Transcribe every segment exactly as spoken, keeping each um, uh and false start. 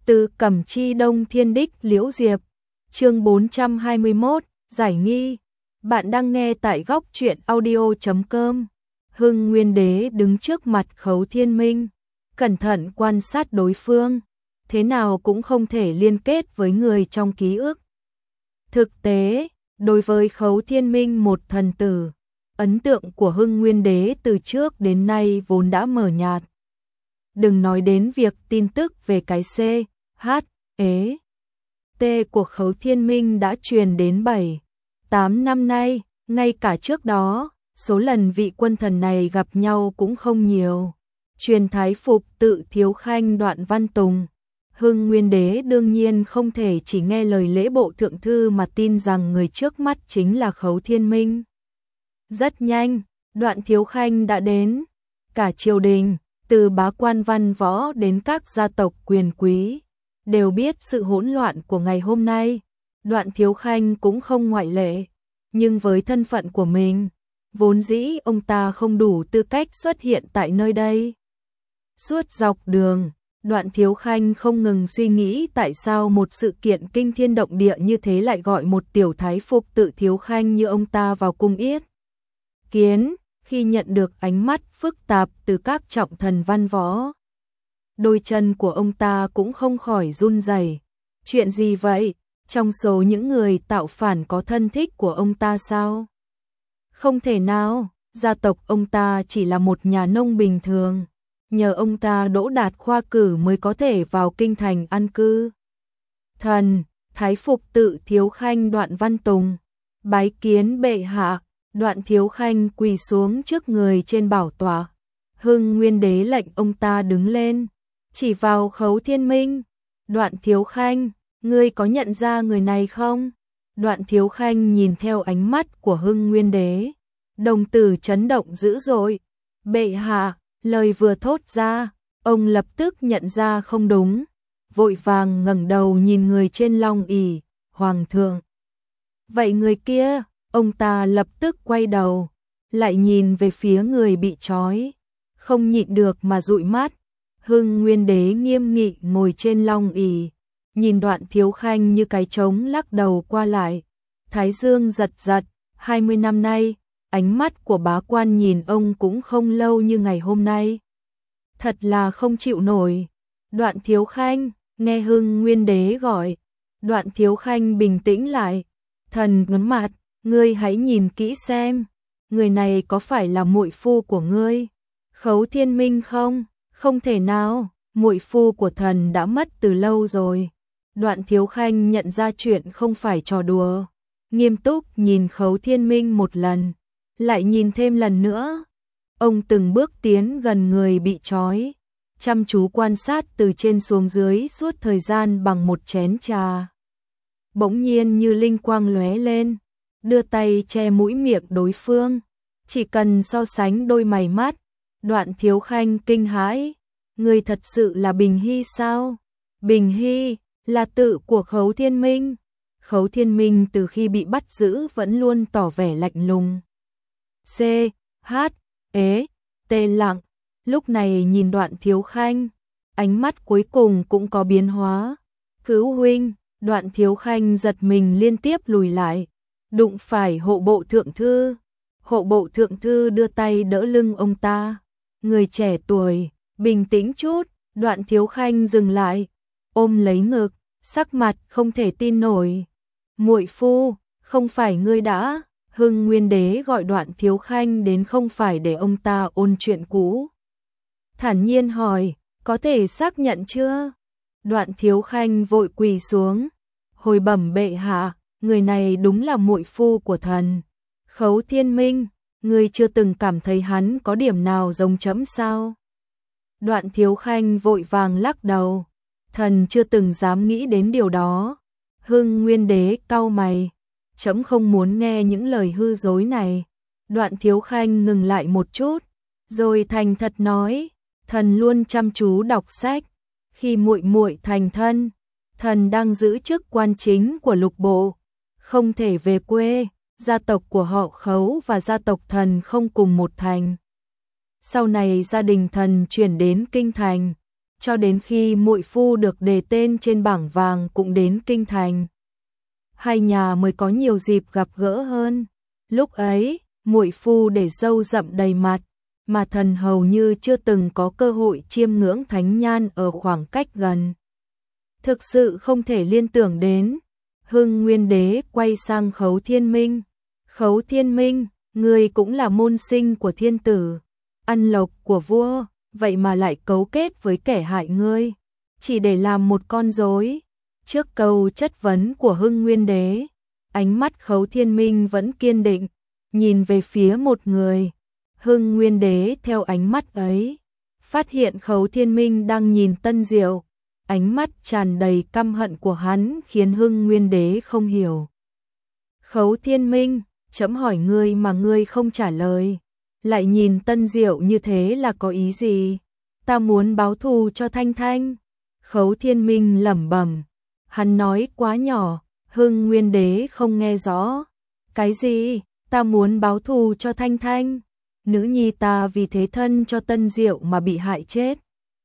Từ Cẩm Chi Đông Thiên Đích Liễu Diệp, chương bốn trăm hai mươi mốt, giải nghi. Bạn đang nghe tại góc truyện audio chấm com. Hưng Nguyên Đế đứng trước mặt Khấu Thiên Minh, cẩn thận quan sát đối phương, thế nào cũng không thể liên kết với người trong ký ức. Thực tế, đối với Khấu Thiên Minh một thần tử, ấn tượng của Hưng Nguyên Đế từ trước đến nay vốn đã mờ nhạt. Đừng nói đến việc tin tức về cái C, H, E, T của Khấu Thiên Minh đã truyền đến bảy, tám năm nay, ngay cả trước đó, số lần vị quân thần này gặp nhau cũng không nhiều. Truyền thái phục tự Thiếu Khanh Đoạn Văn Tùng, Hưng Nguyên Đế đương nhiên không thể chỉ nghe lời lễ bộ thượng thư mà tin rằng người trước mắt chính là Khấu Thiên Minh. Rất nhanh, Đoạn Thiếu Khanh đã đến, cả triều đình, từ bá quan văn võ đến các gia tộc quyền quý, đều biết sự hỗn loạn của ngày hôm nay. Đoạn Thiếu Khanh cũng không ngoại lệ, nhưng với thân phận của mình, vốn dĩ ông ta không đủ tư cách xuất hiện tại nơi đây. Suốt dọc đường, Đoạn Thiếu Khanh không ngừng suy nghĩ tại sao một sự kiện kinh thiên động địa như thế lại gọi một tiểu thái phục tự Thiếu Khanh như ông ta vào cung yết kiến. Khi nhận được ánh mắt phức tạp từ các trọng thần văn võ, đôi chân của ông ta cũng không khỏi run rẩy. Chuyện gì vậy? Trong số những người tạo phản có thân thích của ông ta sao? Không thể nào, gia tộc ông ta chỉ là một nhà nông bình thường, nhờ ông ta đỗ đạt khoa cử mới có thể vào kinh thành an cư. Thần, thái phục tự Thiếu Khanh Đoạn Văn Tùng, bái kiến bệ hạ. Đoạn Thiếu Khanh quỳ xuống trước người trên bảo tọa. Hưng Nguyên Đế lệnh ông ta đứng lên, chỉ vào Khấu Thiên Minh. Đoạn Thiếu Khanh, ngươi có nhận ra người này không? Đoạn Thiếu Khanh nhìn theo ánh mắt của Hưng Nguyên Đế, đồng tử chấn động dữ dội. Bệ hạ, lời vừa thốt ra, ông lập tức nhận ra không đúng, vội vàng ngẩng đầu nhìn người trên long ỷ. Hoàng thượng. Vậy người kia? Ông ta lập tức quay đầu, lại nhìn về phía người bị trói, không nhịn được mà dụi mắt. Hưng Nguyên Đế nghiêm nghị ngồi trên long ỷ, nhìn Đoạn Thiếu Khanh như cái trống lắc đầu qua lại. Thái dương giật giật, hai mươi năm nay, ánh mắt của bá quan nhìn ông cũng không lâu như ngày hôm nay. Thật là không chịu nổi. Đoạn Thiếu Khanh, nghe Hưng Nguyên Đế gọi, Đoạn Thiếu Khanh bình tĩnh lại, thần ngấn mặt. Ngươi hãy nhìn kỹ xem, người này có phải là muội phu của ngươi? Khấu Thiên Minh không? Không thể nào, muội phu của thần đã mất từ lâu rồi. Đoạn Thiếu Khanh nhận ra chuyện không phải trò đùa, nghiêm túc nhìn Khấu Thiên Minh một lần, lại nhìn thêm lần nữa. Ông từng bước tiến gần người bị trói, chăm chú quan sát từ trên xuống dưới suốt thời gian bằng một chén trà. Bỗng nhiên như linh quang lóe lên, đưa tay che mũi miệng đối phương, chỉ cần so sánh đôi mày mắt. Đoạn Thiếu Khanh kinh hãi, người thật sự là Bình Hy sao? Bình Hy là tự của Khấu Thiên Minh. Khấu Thiên Minh từ khi bị bắt giữ vẫn luôn tỏ vẻ lạnh lùng. C, H, E, T lặng, lúc này nhìn Đoạn Thiếu Khanh, ánh mắt cuối cùng cũng có biến hóa. Cứu huynh. Đoạn Thiếu Khanh giật mình liên tiếp lùi lại, đụng phải hộ bộ thượng thư. Hộ bộ thượng thư đưa tay đỡ lưng ông ta. Người trẻ tuổi, bình tĩnh chút. Đoạn Thiếu Khanh dừng lại, ôm lấy ngực, sắc mặt không thể tin nổi. Muội phu, không phải ngươi đã? Hưng Nguyên Đế gọi Đoạn Thiếu Khanh đến không phải để ông ta ôn chuyện cũ. Thản nhiên hỏi, có thể xác nhận chưa? Đoạn Thiếu Khanh vội quỳ xuống, hồi bẩm bệ hạ, người này đúng là muội phu của thần. Khấu Thiên Minh, ngươi chưa từng cảm thấy hắn có điểm nào giống trẫm sao? Đoạn Thiếu Khanh vội vàng lắc đầu, thần chưa từng dám nghĩ đến điều đó. Hưng Nguyên Đế cau mày, trẫm không muốn nghe những lời hư dối này. Đoạn Thiếu Khanh ngừng lại một chút, rồi thành thật nói, thần luôn chăm chú đọc sách. Khi muội muội thành thân, thần đang giữ chức quan chính của lục bộ, không thể về quê. Gia tộc của họ Khấu và gia tộc thần không cùng một thành. Sau này gia đình thần chuyển đến kinh thành, cho đến khi muội phu được đề tên trên bảng vàng cũng đến kinh thành. Hai nhà mới có nhiều dịp gặp gỡ hơn. Lúc ấy, muội phu để râu rậm đầy mặt, mà thần hầu như chưa từng có cơ hội chiêm ngưỡng thánh nhan ở khoảng cách gần. Thực sự không thể liên tưởng đến. Hưng Nguyên Đế quay sang Khấu Thiên Minh. Khấu Thiên Minh, ngươi cũng là môn sinh của thiên tử, ăn lộc của vua, vậy mà lại cấu kết với kẻ hại ngươi, chỉ để làm một con rối. Trước câu chất vấn của Hưng Nguyên Đế, ánh mắt Khấu Thiên Minh vẫn kiên định, nhìn về phía một người. Hưng Nguyên Đế theo ánh mắt ấy, phát hiện Khấu Thiên Minh đang nhìn Tân Diệu. Ánh mắt tràn đầy căm hận của hắn khiến Hưng Nguyên Đế không hiểu. Khấu Thiên Minh, chấm hỏi ngươi mà ngươi không trả lời, lại nhìn Tân Diệu như thế là có ý gì? Ta muốn báo thù cho Thanh Thanh. Khấu Thiên Minh lẩm bẩm, hắn nói quá nhỏ, Hưng Nguyên Đế không nghe rõ. Cái gì? Ta muốn báo thù cho Thanh Thanh? Nữ nhi ta vì thế thân cho Tân Diệu mà bị hại chết.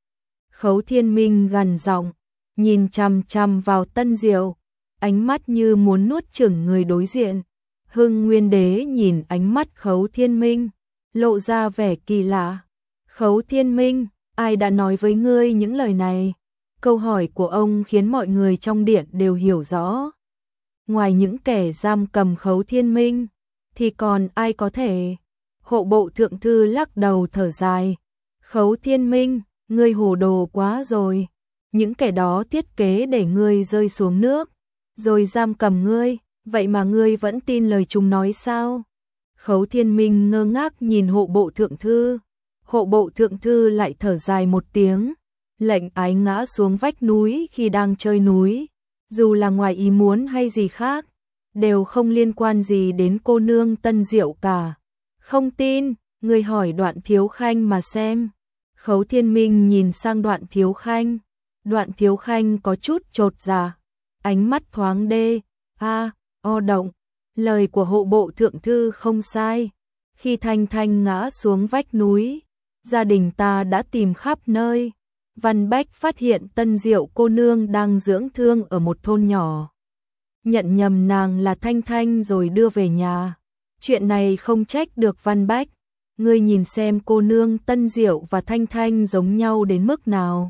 Khấu Thiên Minh gằn giọng, nhìn chằm chằm vào Tân Diệu, ánh mắt như muốn nuốt chửng người đối diện. Hưng Nguyên Đế nhìn ánh mắt Khấu Thiên Minh, lộ ra vẻ kỳ lạ. Khấu Thiên Minh, ai đã nói với ngươi những lời này? Câu hỏi của ông khiến mọi người trong điện đều hiểu rõ. Ngoài những kẻ giam cầm Khấu Thiên Minh, thì còn ai có thể? Hộ bộ thượng thư lắc đầu thở dài. Khấu Thiên Minh, ngươi hồ đồ quá rồi. Những kẻ đó thiết kế để ngươi rơi xuống nước, rồi giam cầm ngươi, vậy mà ngươi vẫn tin lời chúng nói sao? Khấu Thiên Minh ngơ ngác nhìn hộ bộ thượng thư. Hộ bộ thượng thư lại thở dài một tiếng, lệnh ái ngã xuống vách núi khi đang chơi núi. Dù là ngoài ý muốn hay gì khác, đều không liên quan gì đến cô nương Tân Diệu cả. Không tin, ngươi hỏi Đoạn Thiếu Khanh mà xem. Khấu Thiên Minh nhìn sang Đoạn Thiếu Khanh. Đoạn Thiếu Khanh có chút chột dạ, ánh mắt thoáng đê, a, o động. Lời của hộ bộ thượng thư không sai. Khi Thanh Thanh ngã xuống vách núi, gia đình ta đã tìm khắp nơi. Văn Bách phát hiện Tân Diệu cô nương đang dưỡng thương ở một thôn nhỏ. Nhận nhầm nàng là Thanh Thanh rồi đưa về nhà. Chuyện này không trách được Văn Bách. Ngươi nhìn xem cô nương Tân Diệu và Thanh Thanh giống nhau đến mức nào.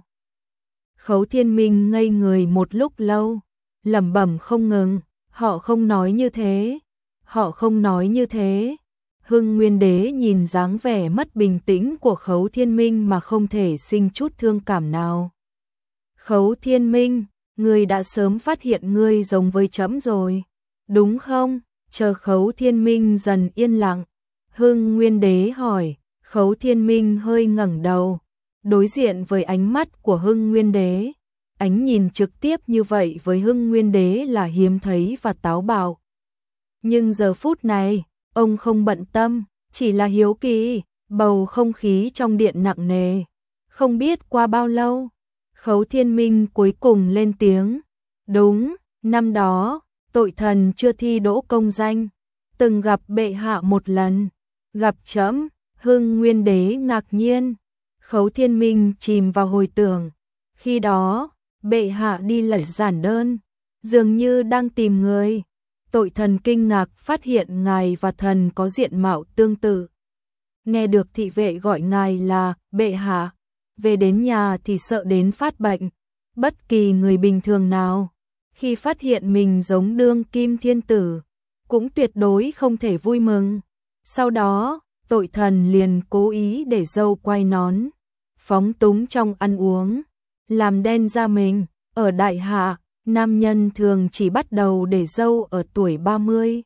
Khấu Thiên Minh ngây người một lúc lâu, lẩm bẩm không ngừng, họ không nói như thế, họ không nói như thế. Hưng Nguyên Đế nhìn dáng vẻ mất bình tĩnh của Khấu Thiên Minh mà không thể sinh chút thương cảm nào. Khấu Thiên Minh, ngươi đã sớm phát hiện ngươi giống với trẫm rồi, đúng không? Chờ Khấu Thiên Minh dần yên lặng, Hưng Nguyên Đế hỏi. Khấu Thiên Minh hơi ngẩng đầu, đối diện với ánh mắt của Hưng Nguyên Đế. Ánh nhìn trực tiếp như vậy với Hưng Nguyên Đế là hiếm thấy và táo bạo. Nhưng giờ phút này, ông không bận tâm, chỉ là hiếu kỳ. Bầu không khí trong điện nặng nề. Không biết qua bao lâu, Khấu Thiên Minh cuối cùng lên tiếng. Đúng, năm đó, tội thần chưa thi đỗ công danh, từng gặp bệ hạ một lần. Gặp trẫm? Hưng Nguyên Đế ngạc nhiên. Khấu Thiên Minh chìm vào hồi tưởng. Khi đó, bệ hạ đi lật giản đơn, dường như đang tìm người. Tội thần kinh ngạc phát hiện ngài và thần có diện mạo tương tự. Nghe được thị vệ gọi ngài là bệ hạ, về đến nhà thì sợ đến phát bệnh. Bất kỳ người bình thường nào, khi phát hiện mình giống đương kim thiên tử, cũng tuyệt đối không thể vui mừng. Sau đó, tội thần liền cố ý để râu quai nón, phóng túng trong ăn uống, làm đen da mình. Ở đại hạ, nam nhân thường chỉ bắt đầu để râu ở tuổi ba mươi,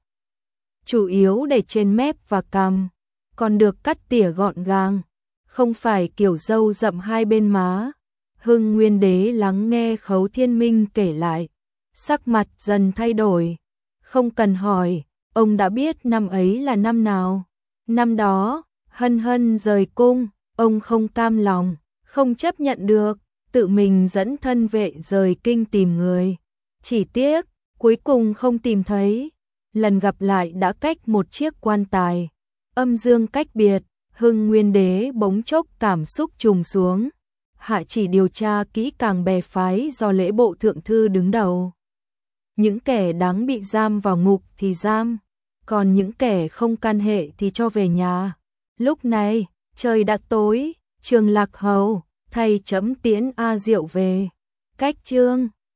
chủ yếu để trên mép và cằm, còn được cắt tỉa gọn gàng, không phải kiểu râu rậm hai bên má. Hưng Nguyên Đế lắng nghe Khấu Thiên Minh kể lại, sắc mặt dần thay đổi. Không cần hỏi, ông đã biết năm ấy là năm nào. Năm đó, Hân Hân rời cung, ông không cam lòng, không chấp nhận được, tự mình dẫn thân vệ rời kinh tìm người. Chỉ tiếc, cuối cùng không tìm thấy. Lần gặp lại đã cách một chiếc quan tài. Âm dương cách biệt, Hưng Nguyên Đế bỗng chốc cảm xúc trùng xuống. hạ chỉ điều tra kỹ càng bè phái do lễ bộ thượng thư đứng đầu. Những kẻ đáng bị giam vào ngục thì giam, còn những kẻ không can hệ thì cho về nhà. Lúc này, trời đã tối, Trường Lạc Hầu thay chấm tiễn A Diệu về. Cách chương